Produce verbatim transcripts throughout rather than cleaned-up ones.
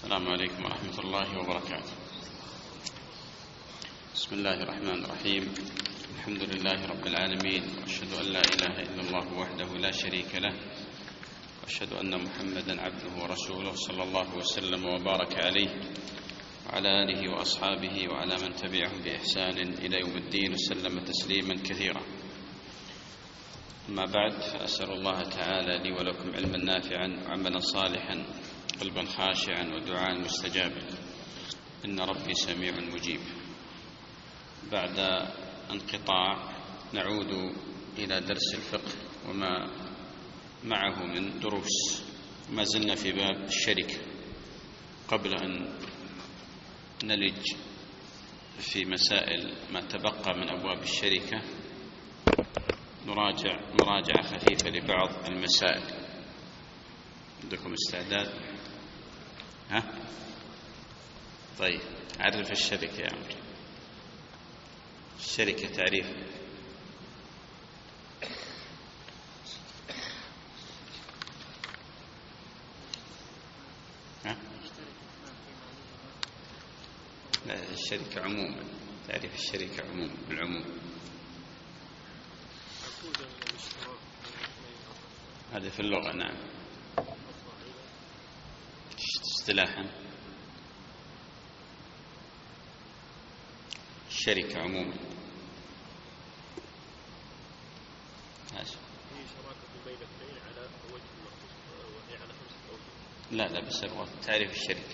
السلام عليكم ورحمة الله وبركاته. بسم الله الرحمن الرحيم. الحمد لله رب العالمين، وأشهد أن لا إله إلا الله وحده لا شريك له، وأشهد أن محمدا عبده ورسوله صلى الله وسلم وبارك عليه وعلى آله وأصحابه وعلى من تبعهم بإحسان إلى يوم الدين وسلم تسليما كثيرا. أما بعد، فأسأل الله تعالى لي ولكم علما نافعا وعملا صالحا قلبا خاشعا ودعاء مستجابا، إن ربي سميع مجيب. بعد انقطاع نعود إلى درس الفقه وما معه من دروس. ما زلنا في باب الشركة. قبل أن نلج في مسائل ما تبقى من أبواب الشركة نراجع مراجعة خفيفة لبعض المسائل. عندكم استعداد؟ ها؟ طيب، عرف الشركة يا عمري. الشركة تعريف. ها؟ لا، الشركة عموما. تعريف الشركة عموما بالعموم. هذا في اللغة. نعم. اصطلاحا الشركة عموما لا لا بس تعريف الشركة.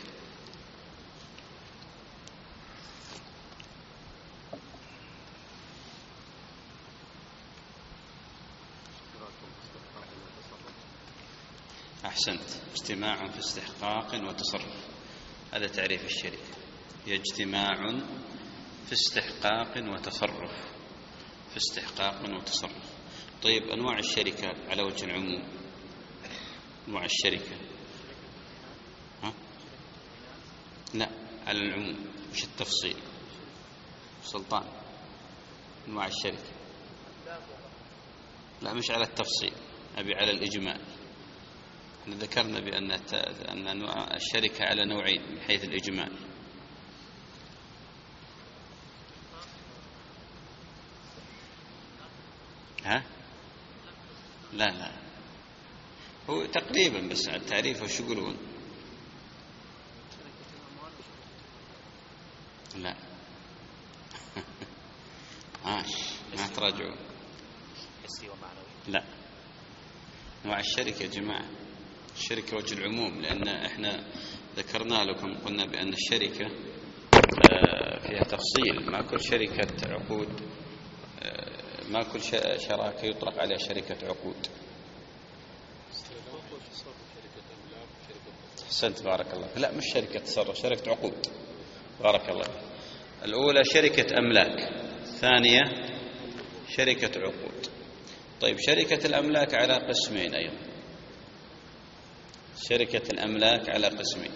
أحسنت. اجتماع في استحقاق وتصرف، هذا تعريف الشركة. هي اجتماع في استحقاق وتصرف. في استحقاق وتصرف. طيب، أنواع الشركة على وجه العموم. أنواع الشركة. ها؟ لا، على العموم. مش التفصيل. سلطان، أنواع الشركة. لا، مش على التفصيل، أبي على الإجمال. ذكرنا بأن أن الشركة على نوعين من حيث الإجمال. ها؟ لا لا، هو تقريبا بس على التعريف. وش يقولون؟ لا ماش ما تراجعون. لا، نوع الشركة يا جماعة. الشركة وجه العموم، لأن احنا ذكرنا لكم قلنا بأن الشركة فيها تفصيل. ما كل شركة عقود، ما كل شراكة يطلق عليها شركة عقود. أحسنت، بارك الله. لا، مش شركة تصرف، شركة عقود. بارك الله. الأولى شركة أملاك، الثانية شركة عقود. طيب، شركة الأملاك على قسمين أيضا. شركة الأملاك على قسمين.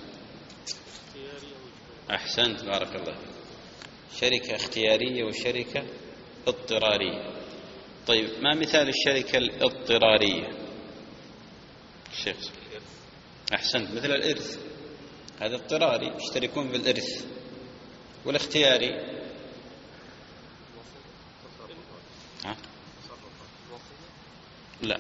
أحسنت، بارك الله. شركة اختيارية وشركة اضطرارية. طيب، ما مثال الشركة الاضطرارية؟ الشيخ. أحسنت، مثل الإرث، هذا اضطراري، يشتركون بالإرث. والاختياري؟ ها؟ لا.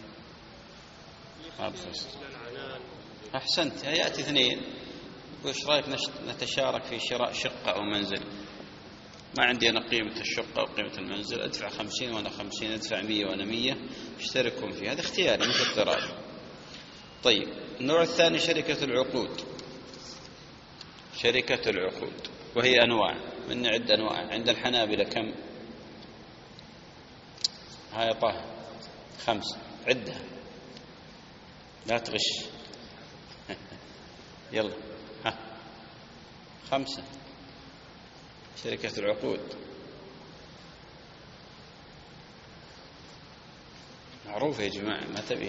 أحسنت، يأتي اثنين وش رأيك نتشارك في شراء شقة أو منزل؟ ما عندي أنا قيمة الشقة وقيمة المنزل، أدفع خمسين وأنا خمسين، أدفع مية وأنا مية، اشتركون فيه. هذا اختياري مش اضطراري. طيب، النوع الثاني شركة العقود. شركة العقود وهي أنواع، من عدة أنواع. عند الحنابلة كم؟ هاي طه خمسة. عدها، لا تغش. يلا، ها، خمسة. شركة العقود معروفة يا جماعة، ما تبي.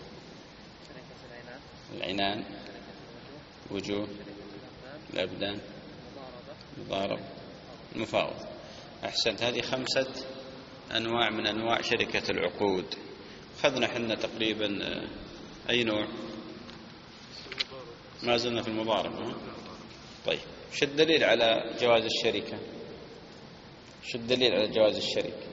العنان، وجوه، الأبدان، مضارب، المفاوض. أحسنت، هذه خمسة أنواع من أنواع شركة العقود. أخذنا حنا تقريبا أي نوع؟ ما زلنا في المضاربة. طيب شو الدليل على جواز الشركة؟ شو الدليل على جواز الشركة؟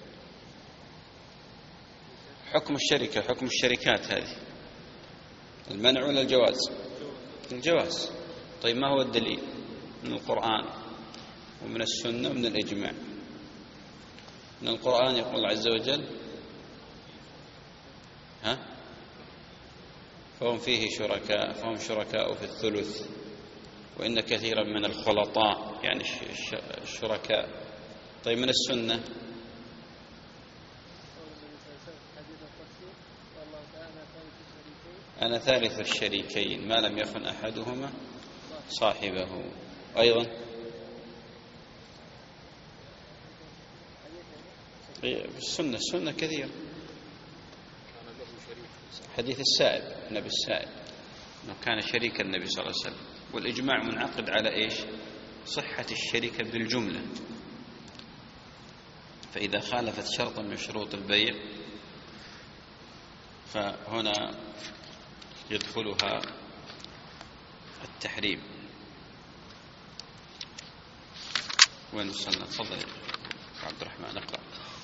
حكم الشركة، حكم الشركات هذه المنع ولا الجواز؟ الجواز. طيب ما هو الدليل؟ من القرآن ومن السنة ومن الإجماع. من القرآن يقول الله عز وجل ها فهم فيه شركاء فهم شركاء في الثلث وإن كثيرا من الخلطاء يعني الشركاء. طيب من السنة أنا ثالث الشريكين ما لم يخن أحدهما صاحبه. أيضا السنة السنة كثير. حديث السائب النبي السائب أنه كان شريك النبي صلى الله عليه وسلم. والإجماع منعقد على إيش؟ صحة الشركة بالجملة. فإذا خالفت شرطا من شروط البيع فهنا يدخلها التحريم. وين وصلنا؟ تفضل يا عبد الرحمن اقرأ.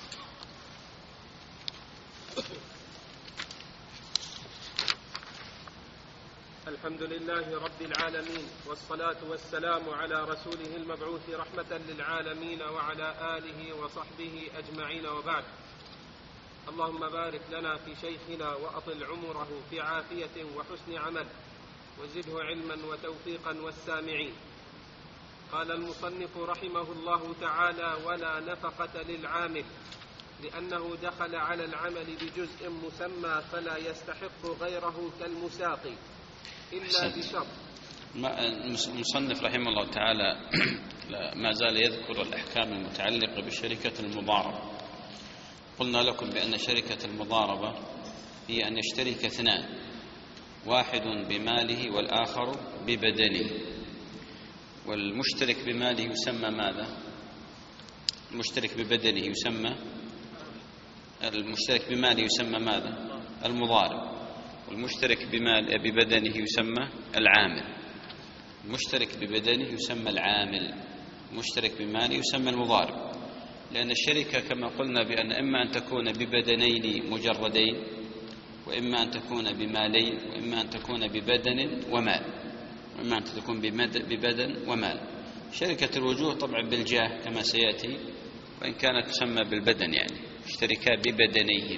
الحمد لله رب العالمين، والصلاة والسلام على رسوله المبعوث رحمة للعالمين وعلى آله وصحبه أجمعين، وبعد. اللهم بارك لنا في شيخنا وأطل عمره في عافية وحسن عمل، وزده علما وتوفيقا والسامعين. قال المصنف رحمه الله تعالى: ولا نفقة للعامل، لأنه دخل على العمل بجزء مسمى فلا يستحق غيره كالمساقي إلا بشرط. المصنف رحمه الله تعالى ما زال يذكر الأحكام المتعلقة بشركة المضاربة. قلنا لكم بأن شركة المضاربة هي أن يشترك اثنان، واحد بماله والآخر ببدنه. والمشترك بماله يسمى ماذا؟ المشترك ببدنه يسمى المشترك بماله يسمى ماذا؟ المضارب. والمشترك بمال ببدنه يسمى العامل. المشترك ببدنه يسمى العامل، المشترك بماله يسمى المضارب. لأن الشركة كما قلنا بأن إما أن تكون ببدنين مجردين، وإما أن تكون بمالين، وإما أن تكون ببدن ومال، وإما أن تكون ببدن ومال. شركة الوجوه طبعا بالجاه كما سيأتي، وإن كانت تسمى بالبدن يعني اشتركا ببدنيهم.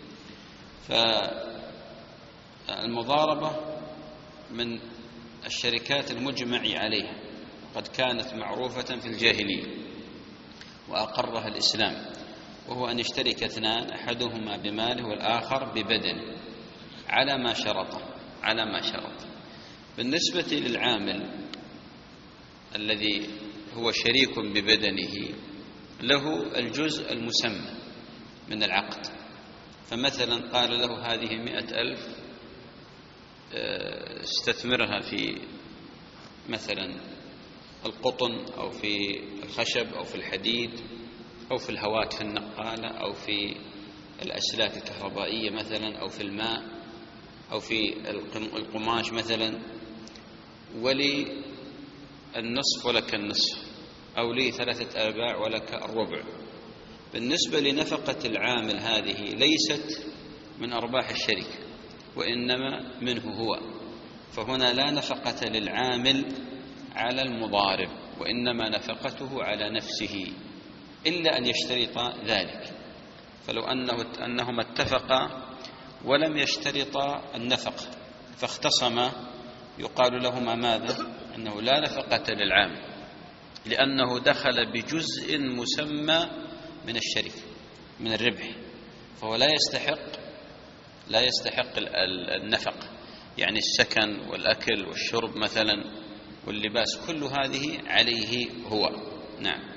فالمضاربة من الشركات المجمع عليها، قد كانت معروفة في الجاهلية وأقرها الإسلام، وهو أن يشترك اثنان أحدهما بماله والآخر ببدنه على ما شرطه على ما شرط. بالنسبة للعامل الذي هو شريك ببدنه له الجزء المسمى من العقد. فمثلا قال له هذه مئة ألف استثمرها في مثلا القطن أو في الخشب أو في الحديد أو في الهواتف النقالة أو في الأسلاك الكهربائية مثلا أو في الماء أو في القماش مثلا، ولي النصف ولك النصف، أو لي ثلاثة أرباع ولك الربع. بالنسبة لنفقة العامل هذه ليست من أرباح الشركة وإنما منه هو، فهنا لا نفقة للعامل على المضارب، وإنما نفقته على نفسه إلا أن يشترط ذلك. فلو أنه أنهما اتفقا ولم يشترطا النفقة فاختصما يقال لهما ماذا؟ أنه لا نفقة للعامل، لأنه دخل بجزء مسمى من الشركة من الربح، فهو لا يستحق لا يستحق النفقة، يعني السكن والأكل والشرب مثلا واللباس كل هذه عليه هو. نعم.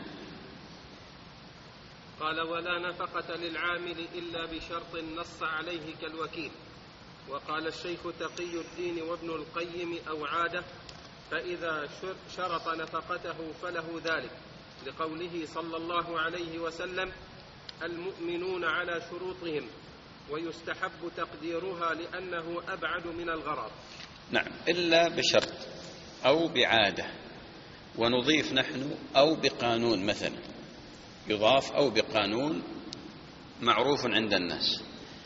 قال: ولا نفقة للعامل إلا بشرط نص عليه كالوكيل. وقال الشيخ تقي الدين وابن القيم: أو عادة، فإذا شرط نفقته فله ذلك، لقوله صلى الله عليه وسلم: المؤمنون على شروطهم، ويستحب تقديرها لأنه أبعد من الغرض. نعم، إلا بشرط أو بعادة، ونضيف نحن أو بقانون مثلا، يضاف أو بقانون معروف عند الناس.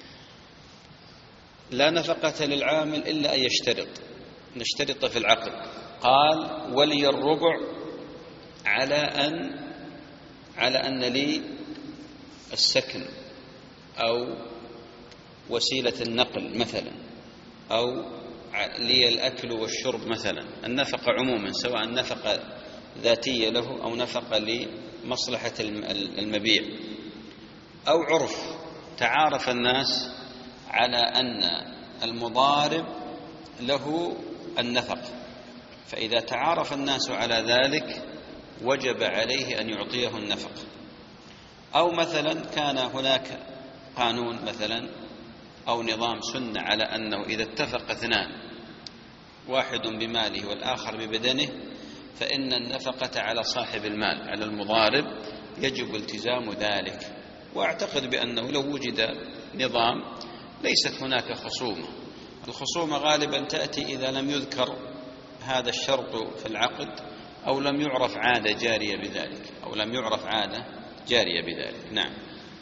لا نفقة للعامل إلا أن يشترط، نشترط في العقد. قال ولي الربع على أن على أن لي السكن أو وسيلة النقل مثلا، أو لي الأكل والشرب مثلا. النفقة عموما سواء نفقة ذاتية له أو نفقة لمصلحة المبيع، أو عرف تعارف الناس على أن المضارب له النفقة، فإذا تعارف الناس على ذلك وجب عليه أن يعطيه النفقة. أو مثلا كان هناك قانون مثلا أو نظام سنة على أنه إذا اتفق اثنان واحد بماله والآخر ببدنه فإن النفقة على صاحب المال، على المضارب، يجب التزام ذلك. وأعتقد بأنه لو وجد نظام ليست هناك خصومة. الخصومة غالبا تأتي إذا لم يذكر هذا الشرط في العقد، أو لم يعرف عادة جارية بذلك أو لم يعرف عادة جارية بذلك. نعم.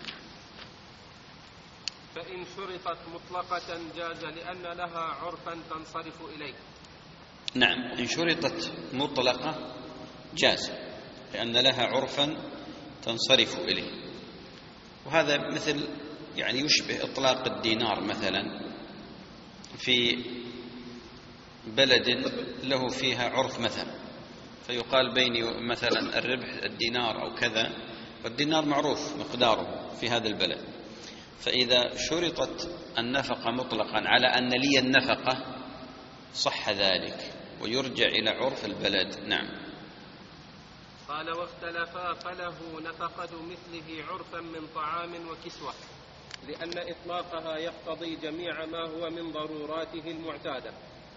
فإن شرطت مطلقة جاز لأن لها عرفا تنصرف إليه. نعم، إن شرطت مطلقة جاز لأن لها عرفا تنصرف إليه. وهذا مثل يعني يشبه إطلاق الدينار مثلا في بلد له فيها عرف مثلا، فيقال بيني مثلا الربح الدينار أو كذا، والدينار معروف مقداره في هذا البلد. فإذا شرطت النفقة مطلقا على أن لي النفقة صح ذلك ويرجع إلى عرف البلد. نعم. قال واختلفا فله نفقة مثله عرفا من طعام وكسوة، لأن إطلاقها يقتضي جميع ما هو من ضروراته المعتادة.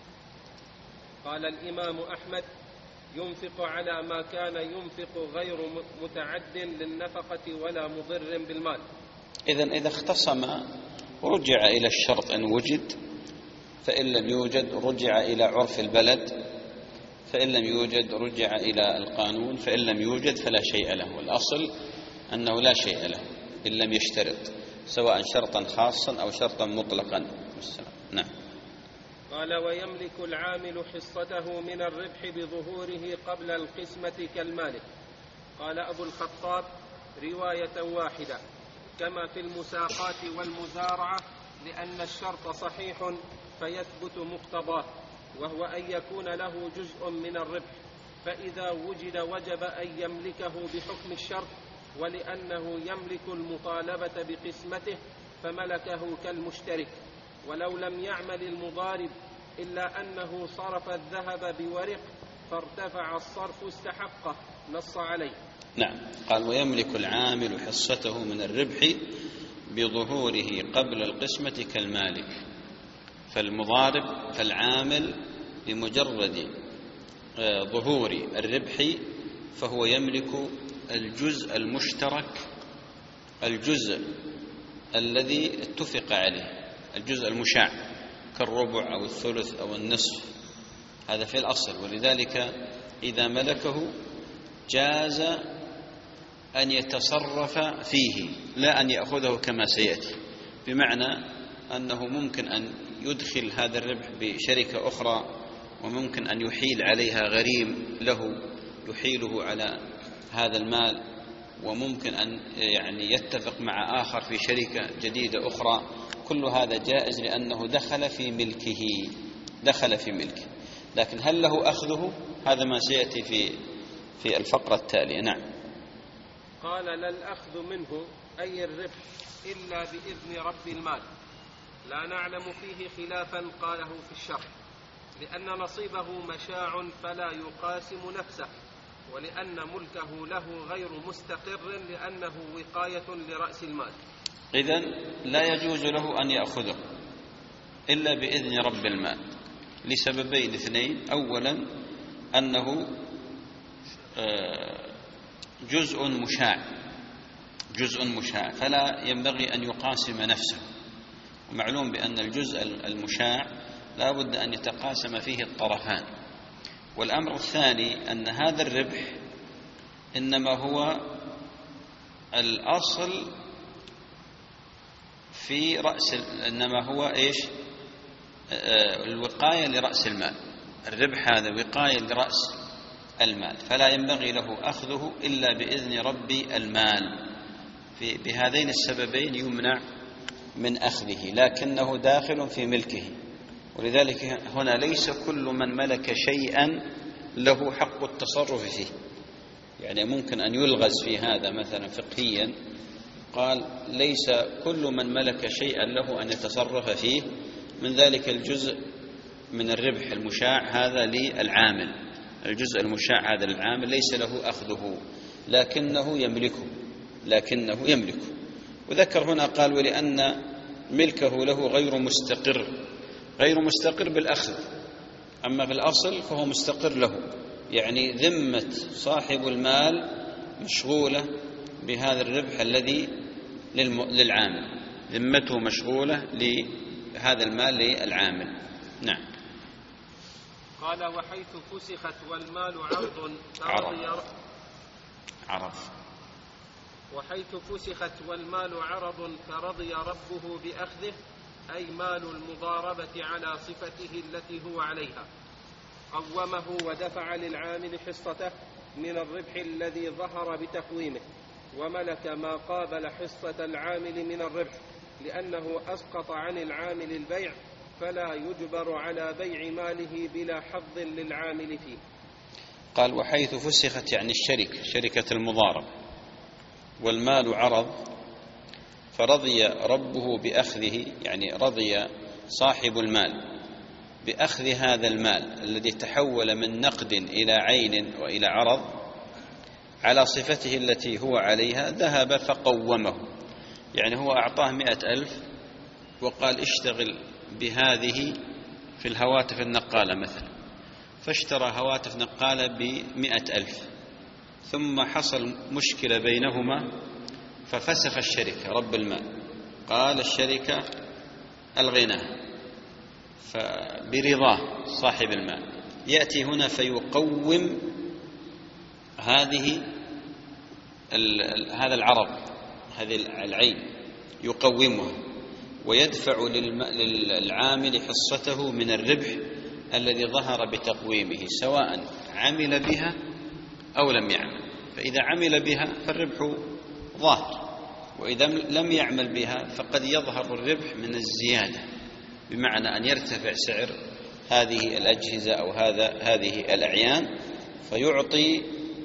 قال الإمام أحمد ينفق على ما كان ينفق غير متعد للنفقة ولا مضر بالمال. إذن إذا اختصم رجع إلى الشرط إن وجد، فإن لم يوجد رجع إلى عرف البلد، فإن لم يوجد رجع إلى القانون، فإن لم يوجد فلا شيء له. والأصل أنه لا شيء له إن لم يشترط، سواء شرطا خاصا أو شرطا مطلقا. نعم. قال ويملك العامل حصته من الربح بظهوره قبل القسمة كالمالك. قال أبو الخطاب رواية واحدة كما في المساقات والمزارعة، لأن الشرط صحيح فيثبت مقتضاه، وهو أن يكون له جزء من الربح، فإذا وجد وجب أن يملكه بحكم الشرط، ولأنه يملك المطالبة بقسمته فملكه كالمشترك. ولو لم يعمل المضارب إلا أنه صرف الذهب بورق فارتفع الصرف استحقه، نص عليه. نعم. قال ويملك العامل حصته من الربح بظهوره قبل القسمة كالمالك. فالمضارب فالعامل بمجرد ظهور الربح فهو يملك الجزء المشترك، الجزء الذي اتفق عليه، الجزء المشاع كالربع أو الثلث أو النصف، هذا في الأصل. ولذلك إذا ملكه جاز أن يتصرف فيه لا أن يأخذه كما سيأتي، بمعنى أنه ممكن أن يدخل هذا الربح بشركة أخرى، وممكن أن يحيل عليها غريم له يحيله على هذا المال، وممكن أن يعني يتفق مع آخر في شركة جديدة أخرى. كل هذا جائز لأنه دخل في ملكه دخل في ملكه لكن هل له أخذه؟ هذا ما سيأتي في في الفقرة التالية. نعم. قال لا الأخذ منه أي الربح إلا بإذن رب المال، لا نعلم فيه خلافا قاله في الشرح، لأن نصيبه مشاع فلا يقاسم نفسه، ولأن ملكه له غير مستقر لأنه وقاية لرأس المال. إذن لا يجوز له أن يأخذه إلا بإذن رب المال لسببين اثنين. أولا أنه جزء مشاع جزء مشاع فلا ينبغي أن يقاسم نفسه، ومعلوم بأن الجزء المشاع لا بد أن يتقاسم فيه الطرفان. والأمر الثاني أن هذا الربح إنما هو الأصل في رأس، إنما هو إيش؟ الوقاية لرأس المال. الربح هذا وقاية لرأس المال، فلا ينبغي له أخذه إلا بإذن رب المال. في بهذين السببين يمنع من أخذه، لكنه داخل في ملكه. ولذلك هنا ليس كل من ملك شيئا له حق التصرف فيه. يعني ممكن أن يلغز في هذا مثلا فقهيا، قال ليس كل من ملك شيئا له أن يتصرف فيه، من ذلك الجزء من الربح المشاع هذا للعامل، الجزء المشاع هذا للعامل ليس له أخذه، لكنه يملكه لكنه يملكه وذكر هنا قال ولأن ملكه له غير مستقر، غير مستقر بالأخذ، أما بالأصل فهو مستقر له. يعني ذمة صاحب المال مشغولة بهذا الربح الذي للعامل، ذمته مشغولة لهذا المال للعامل. نعم. قال وحيث فسخت والمال عرض عرض عرض وحيث فسخت والمال عرض فرضي ربه بأخذه، أي مال المضاربة على صفته التي هو عليها، قومه ودفع للعامل حصته من الربح الذي ظهر بتقويمه، وملك ما قابل حصة العامل من الربح، لأنه أسقط عن العامل البيع، فلا يجبر على بيع ماله بلا حظ للعامل فيه. قال وحيث فسخت يعني الشركة، شركة المضاربة، والمال عرض فرضي ربه بأخذه، يعني رضي صاحب المال بأخذ هذا المال الذي تحول من نقد إلى عين وإلى عرض على صفته التي هو عليها، ذهب فقومه. يعني هو أعطاه مئة ألف وقال اشتغل بهذه في الهواتف النقالة مثلا، فاشترى هواتف نقالة بمئة ألف، ثم حصل مشكلة بينهما ففسخ الشركة رب المال، قال الشركة ألغيناها، فبرضاه صاحب المال يأتي هنا فيقوم هذه هذا العرض، هذه العين يقومها، ويدفع للعامل حصته من الربح الذي ظهر بتقويمه، سواء عمل بها أو لم يعمل. فإذا عمل بها فالربح ظاهر، وإذا لم يعمل بها فقد يظهر الربح من الزيادة، بمعنى أن يرتفع سعر هذه الأجهزة أو هذا هذه الأعيان، فيعطي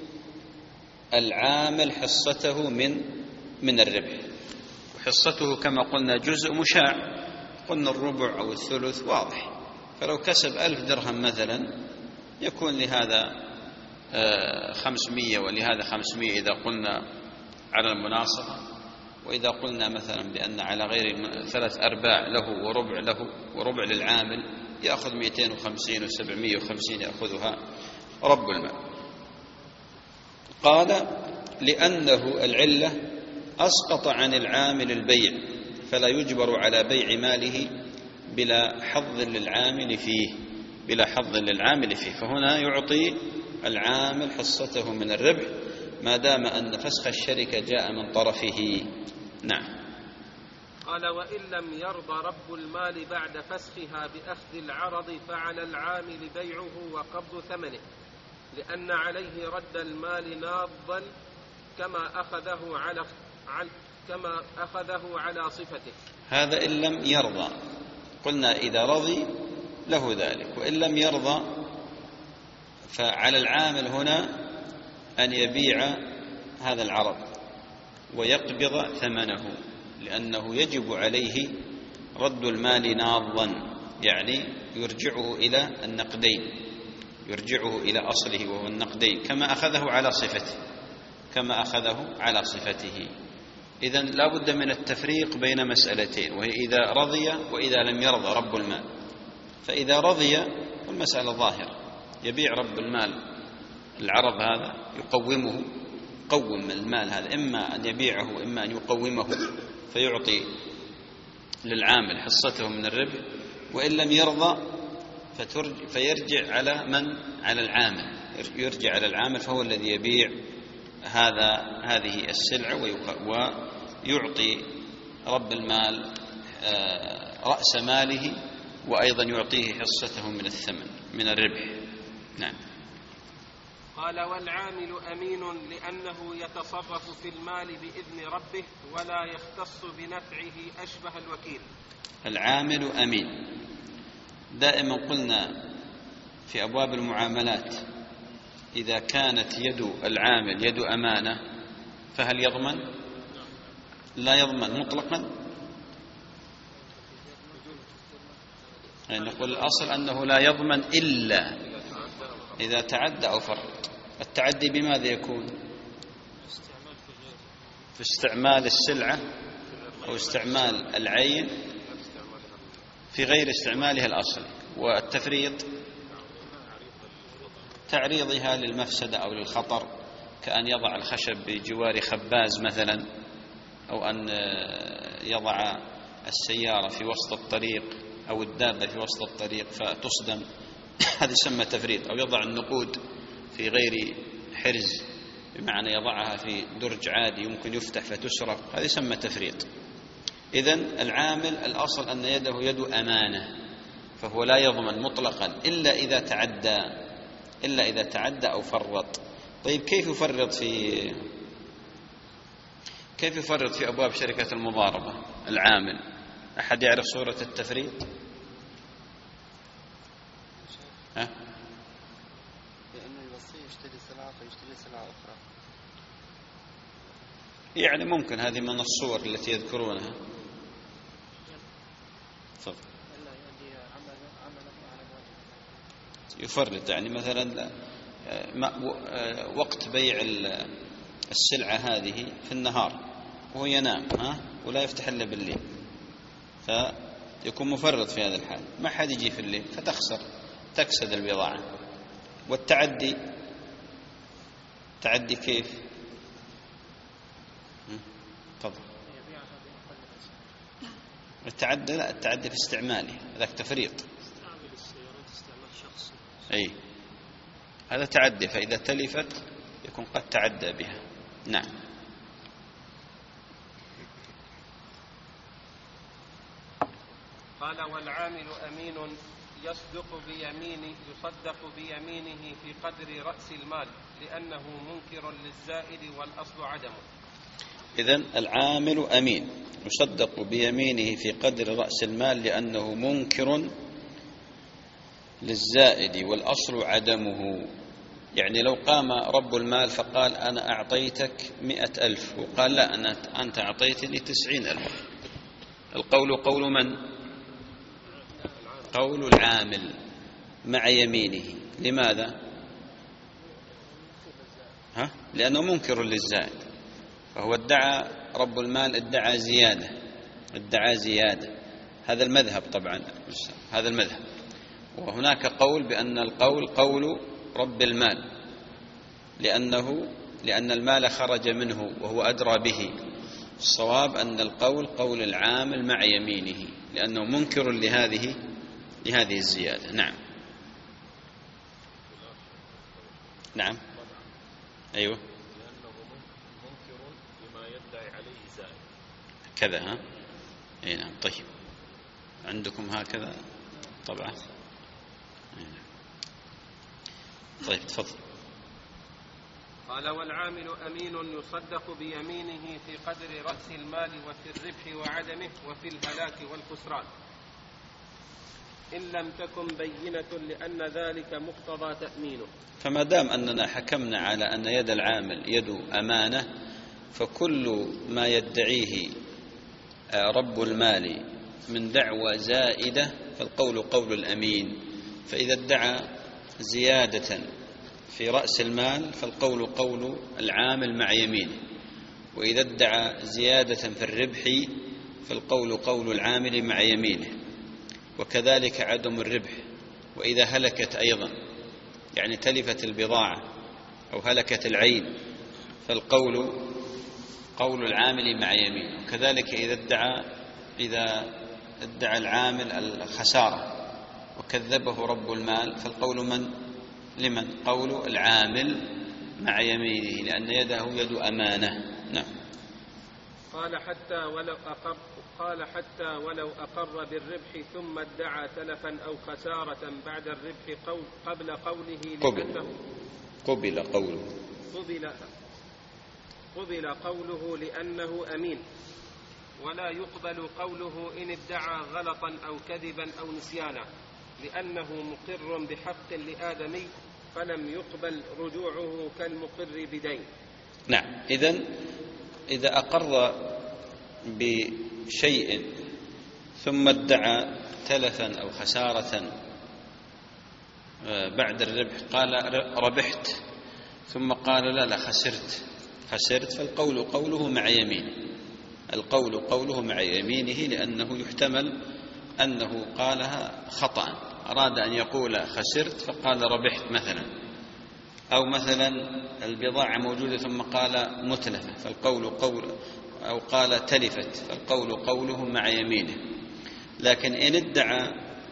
العامل حصته من من الربح. وحصته كما قلنا جزء مشاع، قلنا الربع أو الثلث واضح. فلو كسب ألف درهم مثلا يكون لهذا خمسمية ولهذا خمسمية إذا قلنا على المناصرة، وإذا قلنا مثلا بأن على غير ثلاث أرباع له وربع له وربع للعامل يأخذ مئتين وخمسين وسبعمية وخمسين يأخذها رب المال. قال لأنه العلة أسقط عن العامل البيع، فلا يجبر على بيع ماله بلا حظ للعامل فيه بلا حظ للعامل فيه فهنا يعطي العامل حصته من الربح ما دام أن فسخ الشركة جاء من طرفه. نعم. قال وإن لم يرضى رب المال بعد فسخها بأخذ العرض فعلى العامل بيعه وقبض ثمنه، لأن عليه رد المال ناضا كما أخذه على كما أخذه على صفته. هذا إن لم يرضى، قلنا إذا رضي له ذلك، وإن لم يرضى فعلى العامل هنا أن يبيع هذا العرض ويقبض ثمنه، لأنه يجب عليه رد المال ناضا، يعني يرجعه إلى النقدين، يرجعه إلى أصله وهو النقدين كما أخذه على صفته كما أخذه على صفته. إذن لا بد من التفريق بين مسألتين، وهي إذا رضي وإذا لم يرضى رب المال. فإذا رضي والمسألة ظاهرة، يبيع رب المال العرض هذا يقومه، يقوم المال هذا، إما أن يبيعه إما أن يقومه فيعطي للعامل حصته من الربح، وإن لم يرضى فيرجع على من؟ على العامل، يرجع على العامل، فهو الذي يبيع هذا هذه السلعة ويعطي رب المال رأس ماله، وأيضا يعطيه حصته من الثمن من الربح. نعم. قال: والعامل أمين لأنه يتصرف في المال بإذن ربه ولا يختص بنفعه أشبه الوكيل. العامل أمين، دائما قلنا في أبواب المعاملات إذا كانت يد العامل يد أمانة فهل يضمن؟ لا يضمن مطلقا. يعني نقول الأصل أنه لا يضمن إلا إذا تعدى أو فرط. التعدي بماذا يكون؟ في استعمال السلعة أو استعمال العين في غير استعمالها الأصلي، والتفريط تعريضها للمفسدة أو للخطر، كأن يضع الخشب بجوار خباز مثلا، أو أن يضع السيارة في وسط الطريق أو الدابة في وسط الطريق فتصدم، هذا يسمى تفريط. أو يضع النقود في غير حرز، بمعنى يضعها في درج عادي يمكن يفتح فتسرق، هذا يسمى تفريط. إذن العامل الأصل أن يده يد أمانة، فهو لا يضمن مطلقا إلا إذا تعدى إلا إذا تعدى أو فرط. طيب كيف يفرط في كيف يفرط في أبواب شركة المضاربة العامل؟ أحد يعرف صورة التفريط؟ ها؟ لأنه يوصيه يشتري سلعة فيشتري سلعة أخرى. يعني ممكن هذه من الصور التي يذكرونها. تفضل. يفرط يعني مثلا وقت بيع السلعة هذه في النهار وهو ينام ها ولا يفتح إلا بالليل، فيكون مفرط في هذا الحال، ما حد يجي في الليل فتخسر، تكسد البضاعة. والتعدي، تعدي كيف؟ تفضل. التعدي لا، التعدي في استعماله، ذاك تفريط. أي هذا تعدي، فإذا تلفت يكون قد تعدى بها. نعم. قال: والعامل أمين يصدق بيمينه يصدق بيمينه في قدر رأس المال لأنه منكر للزائد والأصل عدمه. إذن العامل أمين يصدق بيمينه في قدر رأس المال لأنه منكر للزائد والأصل عدمه. يعني لو قام رب المال فقال أنا أعطيتك مئة ألف، وقال لا أنا أنت أعطيتني تسعين ألف، القول قول من؟ قول العامل مع يمينه. لماذا؟ ها؟ لأنه منكر للزائد، فهو ادعى رب المال ادعى زيادة ادعى زيادة هذا المذهب طبعا، هذا المذهب. وهناك قول بأن القول قول رب المال لأنه لأن المال خرج منه وهو أدرى به. الصواب أن القول قول العامل مع يمينه لأنه منكر لهذه لهذه الزيادة. نعم. نعم. أيوة. لأنه منكر لما يدعي عليه زائد كذا. ها. أي نعم. طيب عندكم هكذا طبعا. طيب تفضل. قال: والعامل أمين يصدق بيمينه في قدر رأس المال وفي الربح وعدمه وفي الهلاك والخسران إن لم تكن بينة لأن ذلك مقتضى تأمينه. فما دام أننا حكمنا على أن يد العامل يد أمانة، فكل ما يدعيه رب المال من دعوى زائدة فالقول قول الأمين. فإذا ادعى زيادة في رأس المال فالقول قول العامل مع يمينه، وإذا ادعى زيادة في الربح فالقول قول العامل مع يمينه، وكذلك عدم الربح. وإذا هلكت أيضا يعني تلفت البضاعة أو هلكت العين فالقول قول العامل مع يمينه. وكذلك إذا ادعى إذا ادعى العامل الخسارة وكذبه رب المال، فالقول من لمن؟ قول العامل مع يمينه، لأن يده يد أمانة. نعم. قال حتى ولو أقر قال حتى ولو أقر بالربح ثم ادعى تلفا أو خسارة بعد الربح قول قبل قوله لأنه قبل قوله قبل, قبل قوله لأنه أمين، ولا يقبل قوله إن ادعى غلطا أو كذبا أو نسيانا، لأنه مقر بحق لآدمي فلم يقبل رجوعه كالمقر بدين. نعم. إذن إذا أقر بشيء ثم ادعى تلفا أو خسارة بعد الربح، قال ربحت ثم قال لا لا خسرت خسرت فالقول قوله مع يمينه، القول قوله مع يمينه، لأنه يحتمل أنه قالها خطأ، أراد أن يقول خسرت فقال ربحت مثلا، أو مثلا البضاعة موجودة ثم قال متلفة فالقول قول، أو قال تلفت فالقول قوله مع يمينه. لكن إن ادعى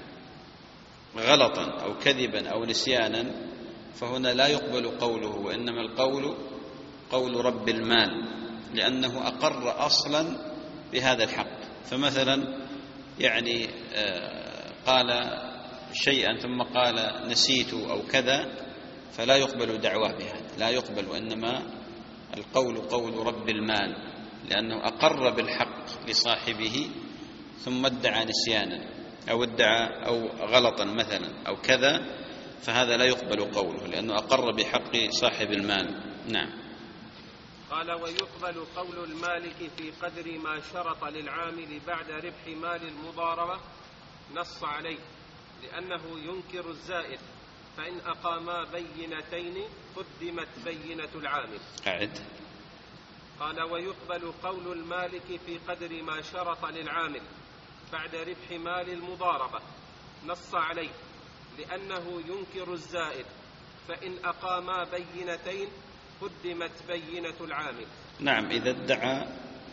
غلطا أو كذبا أو نسيانا فهنا لا يقبل قوله، وإنما القول قول رب المال، لأنه أقر أصلا بهذا الحق. فمثلا يعني قال شيئا ثم قال نسيت أو كذا فلا يقبل دعواه بهذا، لا يقبل، وإنما القول قول رب المال، لأنه أقر بالحق لصاحبه ثم ادعى نسيانا أو ادعى أو غلطا مثلا أو كذا، فهذا لا يقبل قوله، لأنه أقر بحق صاحب المال. نعم. قال ويقبل قول المالك في قدر ما شرط للعامل بعد ربح مال المضاربة نص عليه، لأنه ينكر الزائد، فإن أقاما بينتين قدمت بينة العامل. أعد. قال ويقبل قول المالك في قدر ما شرط للعامل بعد ربح مال المضاربة نص عليه، لأنه ينكر الزائد، فإن أقاما بينتين قدمت بينة العامل. نعم. إذا ادعى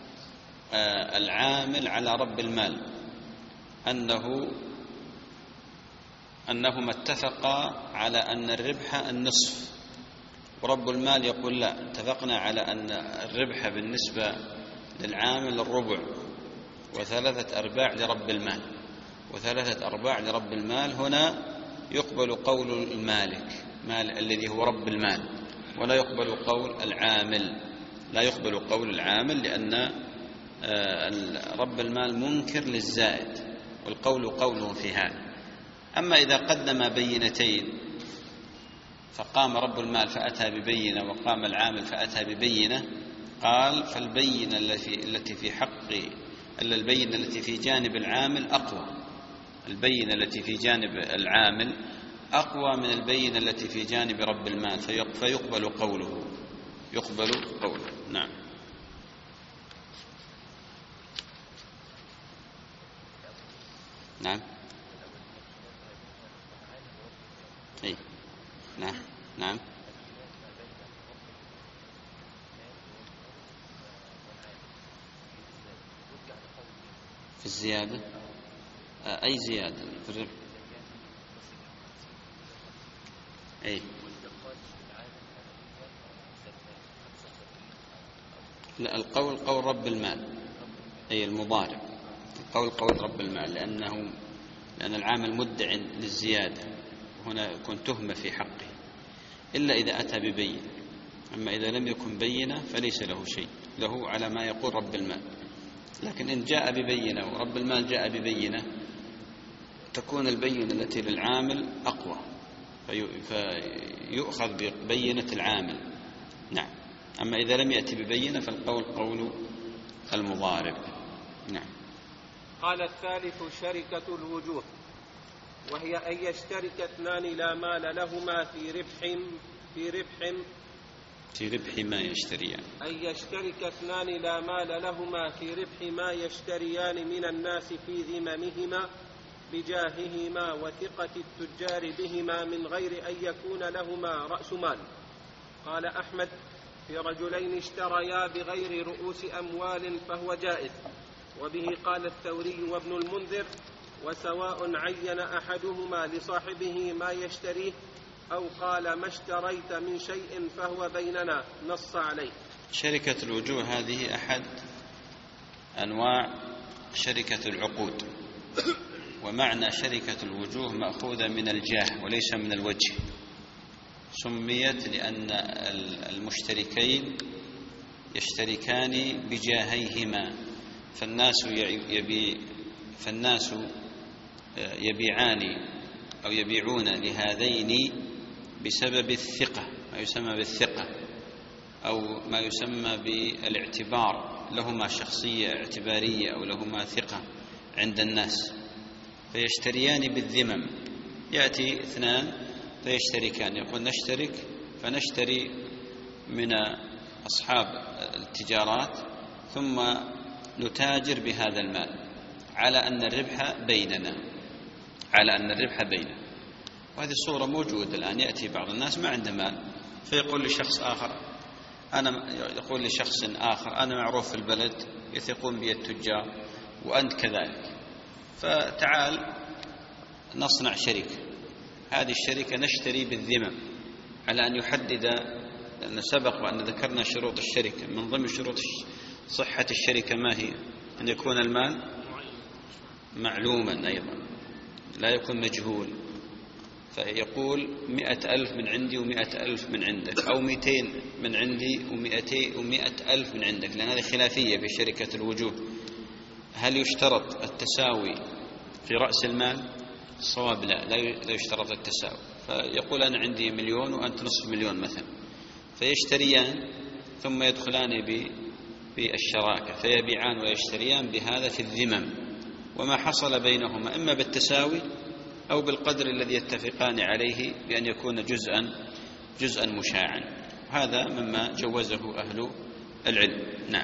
العامل على رب المال أنه أنهما اتفقا على أن الربح النصف، ورب المال يقول لا، اتفقنا على أن الربح بالنسبة للعامل الربع، وثلاثة أرباع لرب المال، وثلاثة أرباع لرب المال، هنا يقبل قول المالك مال الذي هو رب المال، ولا يقبل قول العامل، لا يقبل قول العامل، لأن رب المال منكر للزائد، والقول قوله في هذا. أما إذا قدم بينتين فقام رب المال فأتى ببينة وقام العامل فأتى ببينة، قال فالبينة التي في حق البينة التي في جانب العامل أقوى، البينة التي في جانب العامل أقوى من البينة التي في جانب رب المال، فيقبل قوله، يقبل قوله. نعم. نعم. أي. نعم. نعم. في الزيادة أي زيادة في الربح؟ أي. لا، القول قول رب المال، أي المضارب، القول قول رب المال، لأنه لأن العامل مدع للزيادة، وهنا يكون تهمة في حقه، إلا إذا أتى ببينة. أما إذا لم يكن بينة فليس له شيء، له على ما يقول رب المال. لكن إن جاء ببينة ورب المال جاء ببينة تكون البينة التي للعامل أقوى، فيؤخذ ببينة العامل. نعم. أما إذا لم يأتي ببينة فالقول قول المضارب. نعم. قال الثالث شركة الوجوه، وهي أن يشترك اثنان لا مال لهما في ربح في ربح في ربح ما يشتريان، أن يشترك اثنان لا مال لهما في ربح ما يشتريان من الناس في ذممهما بجاههما وثقة التجار بهما من غير أن يكون لهما رأس مال. قال أحمد في رجلين اشتريا بغير رؤوس أموال فهو جائز، وبه قال الثوري وابن المنذر وسواء عين أحدهما لصاحبه ما يشتريه أو قال ما اشتريت من شيء فهو بيننا، نص عليه. شركة الوجوه هذه أحد أنواع شركة العقود، ومعنى شركة الوجوه مأخوذة من الجاه وليس من الوجه. سميت لأن المشتركين يشتركان بجاهيهما، فالناس يبي فالناس يبيعان أو يبيعون لهذين بسبب الثقة، ما يسمى بالثقة أو ما يسمى بالاعتبار، لهما شخصية اعتبارية أو لهما ثقة عند الناس، فيشتريان بالذمم. يأتي اثنان فيشتركان، يقول نشترك، فنشتري من أصحاب التجارات ثم نتاجر بهذا المال على أن الربح بيننا، على أن الربح بيننا. وهذه الصورة موجودة الآن. يأتي بعض الناس ما عنده مال فيقول لشخص آخر أنا يقول لشخص آخر أنا معروف في البلد، يثقون بي التجار وأنت كذلك، فتعال نصنع شركة. هذه الشركة نشتري بالذمم على أن يحدد، لأن سبق وأن ذكرنا شروط الشركة. من ضمن شروط صحة الشركة ما هي؟ أن يكون المال معلوما أيضا، لا يكون مجهول. فيقول مئة ألف من عندي ومئة ألف من عندك، أو مئتين من عندي ومئتين ومئة ألف من عندك، لأن هذه خلافية في شركة الوجوه. هل يشترط التساوي في رأس المال؟ الصواب لا، لا يشترط التساوي. فيقول أنا عندي مليون وأنت نصف مليون مثلا، فيشتريان ثم يدخلان بالشراكة فيبيعان ويشتريان بهذا في الذمم، وما حصل بينهما إما بالتساوي أو بالقدر الذي يتفقان عليه بأن يكون جزءا جزءا مشاعا. هذا مما جوزه أهل العلم. نعم.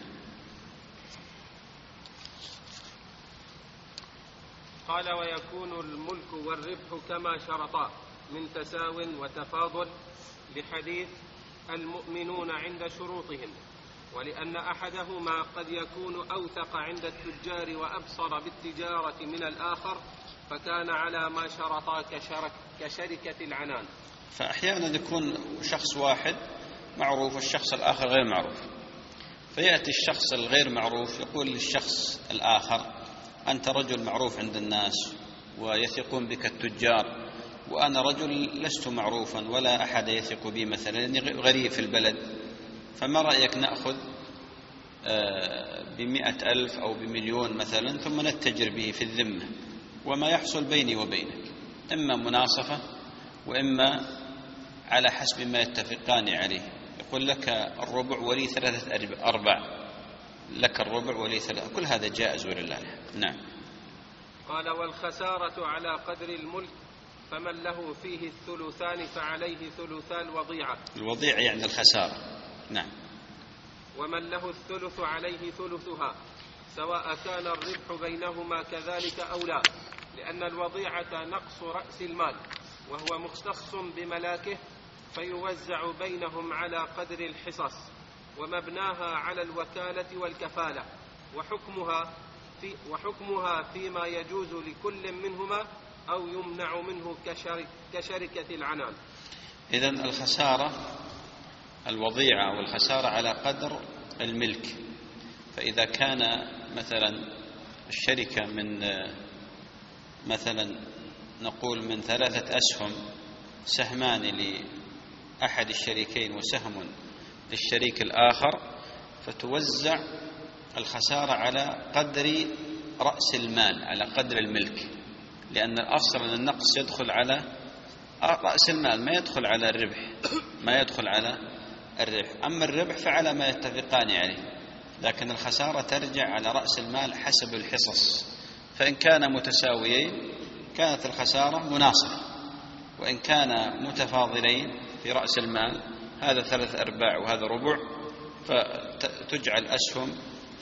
قال ويكون الملك والربح كما شرطا من تساو وتفاضل، لحديث المؤمنون عند شروطهم، ولأن أحدهما قد يكون أوثق عند التجار وأبصر بالتجارة من الآخر، فكان على ما شرطا كشرك كشركة العنان. فأحيانا يكون شخص واحد معروف والشخص الآخر غير معروف، فيأتي الشخص الغير معروف يقول للشخص الآخر أنت رجل معروف عند الناس ويثقون بك التجار، وأنا رجل لست معروفا ولا أحد يثق بي مثلا لأني غريب في البلد، فما رأيك نأخذ بمئة ألف أو بمليون مثلا ثم نتجر به في الذمة، وما يحصل بيني وبينك إما مناصفة وإما على حسب ما يتفقان عليه. يقول لك الربع ولي ثلاثة أرباع، لك الربع ولي ثلاثة، كل هذا جائز ولله الحمد. نعم. قال والخسارة على قدر الملك، فمن له فيه الثلثان فعليه ثلثا الوضيعة. الوضيعة يعني الخسارة. نعم. ومن له الثلث عليه ثلثها، سواء كان الربح بينهما كذلك أو لا، لأن الوضيعة نقص رأس المال وهو مختص بملاكه، فيوزع بينهم على قدر الحصص، ومبناها على الوكالة والكفالة، وحكمها في وحكمها فيما يجوز لكل منهما أو يمنع منه كشرك كشركة العنان. إذن الخسارة الوضيعة والخسارة على قدر الملك. فإذا كان مثلا الشركة من مثلا نقول من ثلاثة أسهم، سهمان لأحد الشريكين وسهم للشريك الآخر، فتوزع الخسارة على قدر رأس المال، على قدر الملك، لأن الأصل أن النقص يدخل على رأس المال، ما يدخل على الربح، ما يدخل على الربح. أما الربح فعلى ما يتفقان عليه، لكن الخسارة ترجع على رأس المال حسب الحصص. فإن كان متساويين كانت الخسارة مناصفة، وإن كان متفاضلين في رأس المال، هذا ثلاث أرباع وهذا ربع، فتجعل أسهم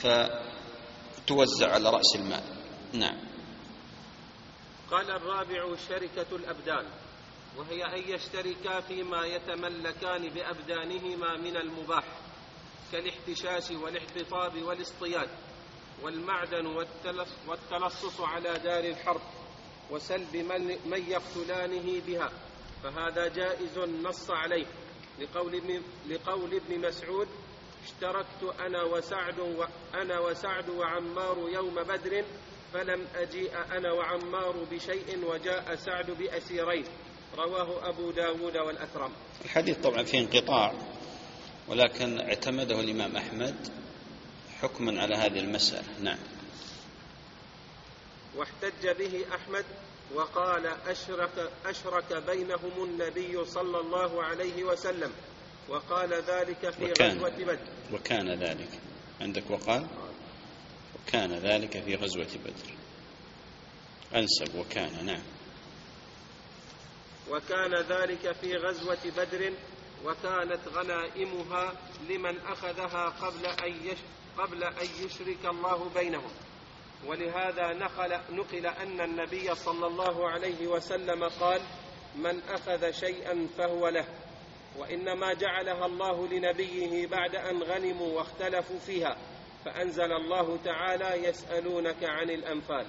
فتوزع على رأس المال. نعم. قال الرابع شركة الأبدان، وهي أن يشتركا فيما يتملكان بأبدانهما من المباح، كالاحتشاش والاحتطاب والاصطياد، والمعدن والتلصص على دار الحرب وسلب من يقتلانه بها، فهذا جائز نص عليه، لقول ابن, لقول ابن مسعود: اشتركت أنا وسعد, وأنا وسعد وعمار يوم بدر فلم أجيء أنا وعمار بشيء وجاء سعد بأسيرين. رواه أبو داود والأثرم. الحديث طبعا فيه انقطاع، ولكن اعتمده الإمام أحمد حكما على هذه المسألة. نعم. واحتج به أحمد وقال: أشرك, أشرك بينهم النبي صلى الله عليه وسلم، وقال ذلك في وكان غزوة بدر. وكان ذلك عندك وقال وكان ذلك في غزوة بدر، أنسب وكان. نعم. وكان ذلك في غزوة بدر، وكانت غنائمها لمن أخذها قبل أن قبل أن يشرك الله بينهم. ولهذا نقل, نقل أن النبي صلى الله عليه وسلم قال: من أخذ شيئا فهو له. وإنما جعلها الله لنبيه بعد أن غنموا واختلفوا فيها، فأنزل الله تعالى: يسألونك عن الأنفال.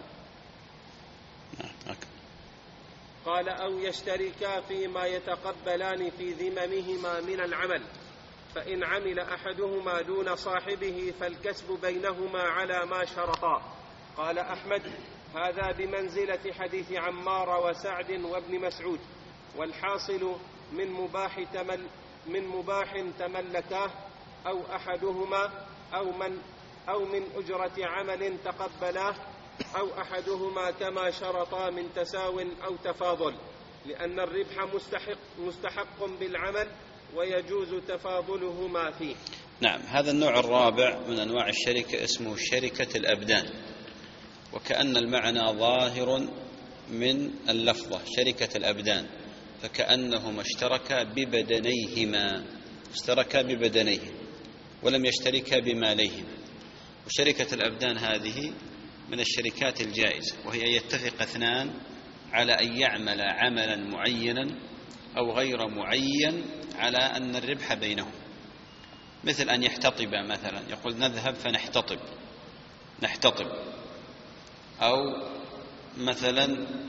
قال: أو يشتركا فيما يتقبلان في ذممهما من العمل، فإن عمل أحدهما دون صاحبه فالكسب بينهما على ما شرطا. قال أحمد: هذا بمنزلة حديث عمار وسعد وابن مسعود، والحاصل من مباح, تمل من مباح تملكاه أو أحدهما أو من, أو من أجرة عمل تقبلاه أو أحدهما كما شرطا من تساو أو تفاضل، لأن الربح مستحق, مستحق بالعمل ويجوز تفاضلهما فيه. نعم. هذا النوع الرابع من أنواع الشركة اسمه شركة الأبدان، وكأن المعنى ظاهر من اللفظة شركة الأبدان، فكأنهما اشتركا ببدنيهما اشتركا ببدنيهم ولم يشتركا بماليهم. وشركة الأبدان هذه من الشركات الجائزة، وهي يتفق اثنان على أن يعمل عملا معينا أو غير معين على أن الربح بينهم، مثل أن يحتطب مثلا، يقول: نذهب فنحتطب نحتطب أو مثلا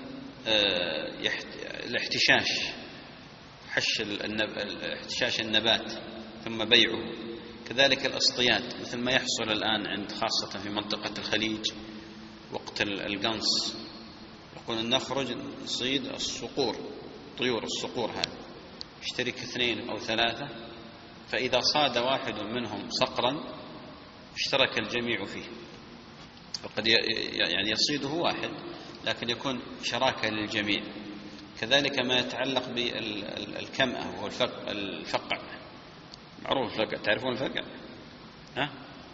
الاحتشاش، حش احتشاش النبات ثم بيعه. كذلك الاصطياد، مثل ما يحصل الآن عند خاصة في منطقة الخليج وقت القنص، يقول نخرج نصيد الصقور، طيور الصقور هذه، يشترك اثنين أو ثلاثة، فإذا صاد واحد منهم صقرا اشترك الجميع فيه، فقد يعني يصيده واحد لكن يكون شراكة للجميع. كذلك ما يتعلق بالكمأة وهو الفقع، معروف الفقع، تعرفون الفقع؟ ها؟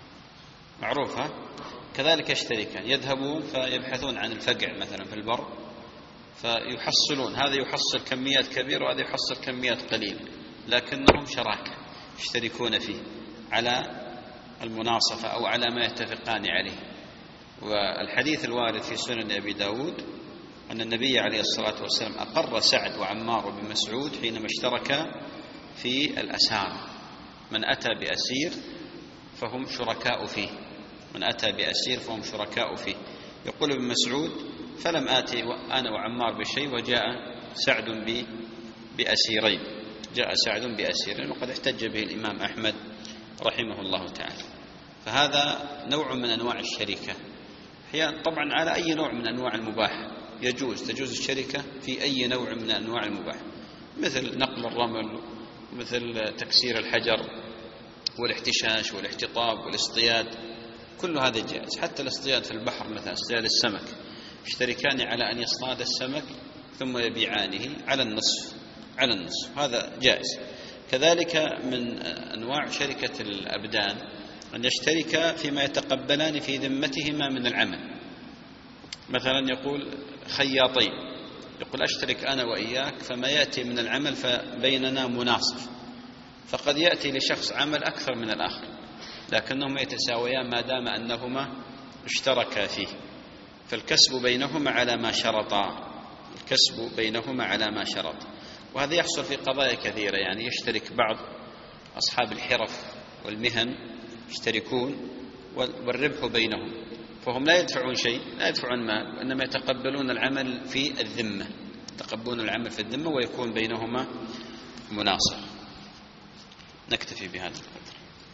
معروف ها؟ كذلك يشتركان، يذهبون فيبحثون عن الفقع مثلا في البر فيحصلون، هذا يحصل كميات كبيرة وهذا يحصل كميات قليلة، لكنهم شراكة يشتركون فيه على المناصفة أو على ما يتفقان عليه. والحديث الوارد في سنن أبي داود أن النبي عليه الصلاة والسلام أقر سعد وعمار بن مسعود حينما اشتركا في الأسار، من أتى بأسير فهم شركاء فيه، من أتى بأسير فهم شركاء فيه. يقول ابن مسعود: فلم آتي أنا وعمار بشيء وجاء سعد بأسيرين، جاء سعد بأسيرين، وقد احتج به الإمام أحمد رحمه الله تعالى. فهذا نوع من أنواع الشركة، هي طبعا على أي نوع من أنواع المباح يجوز، تجوز الشركة في أي نوع من أنواع المباح، مثل نقل الرمل، مثل تكسير الحجر والاحتشاش والاحتطاب والاصطياد، كل هذا جائز. حتى الاصطياد في البحر، مثلا اصطياد السمك، يشتركان على أن يصطاد السمك ثم يبيعانه على النصف على النصف، هذا جائز. كذلك من أنواع شركة الأبدان أن يشترك فيما يتقبلان في ذمتهما من العمل، مثلا يقول خياطين، يقول أشترك أنا وإياك فما يأتي من العمل فبيننا مناصف، فقد يأتي لشخص عمل أكثر من الآخر لكنهما يتساويان ما دام أنهما اشتركا فيه، فالكسب بينهما على ما شرطا، الكسب بينهما على ما شرط. وهذا يحصل في قضايا كثيرة، يعني يشترك بعض أصحاب الحرف والمهن يشتركون والربح بينهم، فهم لا يدفعون شيء، لا يدفعون مال، وإنما يتقبلون العمل في الذمة، يتقبلون العمل في الذمة ويكون بينهما مناصرة. نكتفي بهذا القدر.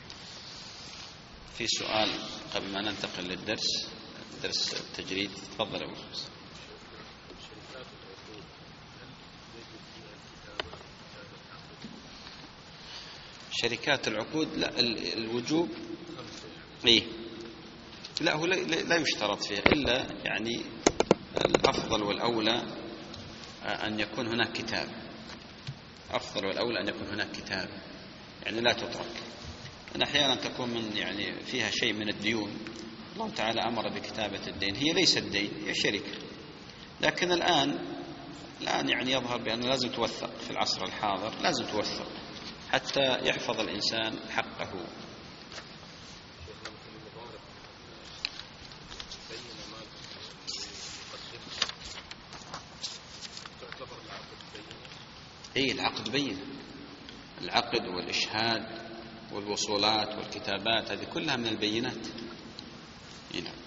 في سؤال قبل ما ننتقل للدرس، درس التجريد. تفضل أبو فوز. شركات العقود لا الوجوب إيه لا هو لا يشترط فيها، إلا يعني الأفضل والأولى أن يكون هناك كتاب، أفضل والأولى أن يكون هناك كتاب، يعني لا تترك. أن أحيانا تكون من يعني فيها شيء من الديون، الله تعالى أمر بكتابة الدين، هي ليست دين، هي شركة، لكن الآن الآن يعني يظهر بأنه لازم توثق في العصر الحاضر، لازم توثق حتى يحفظ الإنسان حقه. اي العقد بينة، العقد والإشهاد والوصولات والكتابات هذه كلها من البينات. نعم.